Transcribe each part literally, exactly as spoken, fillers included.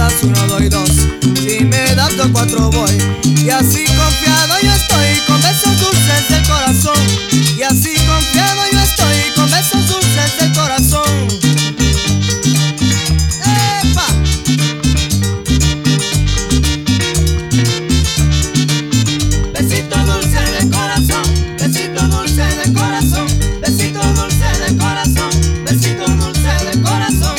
das uno, doy dos. Si me das dos, cuatro voy. Y así confiado yo estoy con besos dulces del corazón. Y así confiado yo estoy con besos dulces del corazón. ¡Epa! Besito dulce del corazón, besito dulce del corazón, besito dulce del corazón, besito dulce del corazón.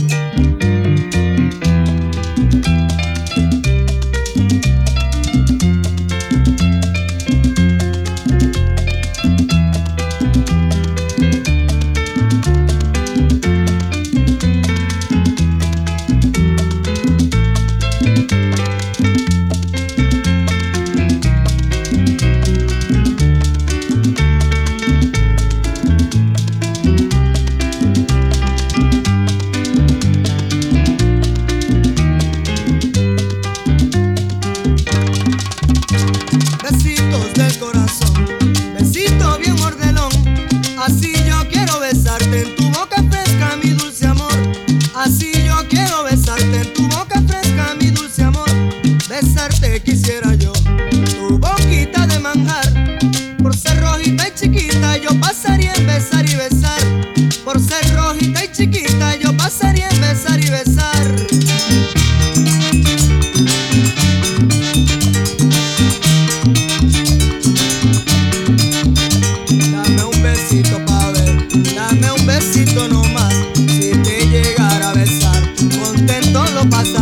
Besitos del corazón, besito bien mordelón. Así yo quiero besarte en tu boca fresca, mi dulce amor. Así yo quiero besarte en tu boca fresca, mi dulce amor. Besarte quisiera yo, tu boquita de manjar. Por ser rojita y chiquita yo pasaría en besar y besar. Por ser rojita y chiquita yo pasaría en besar y besar. Dame un besito pa' ver, dame un besito nomás. Si te llegara a besar, contento lo pasaré.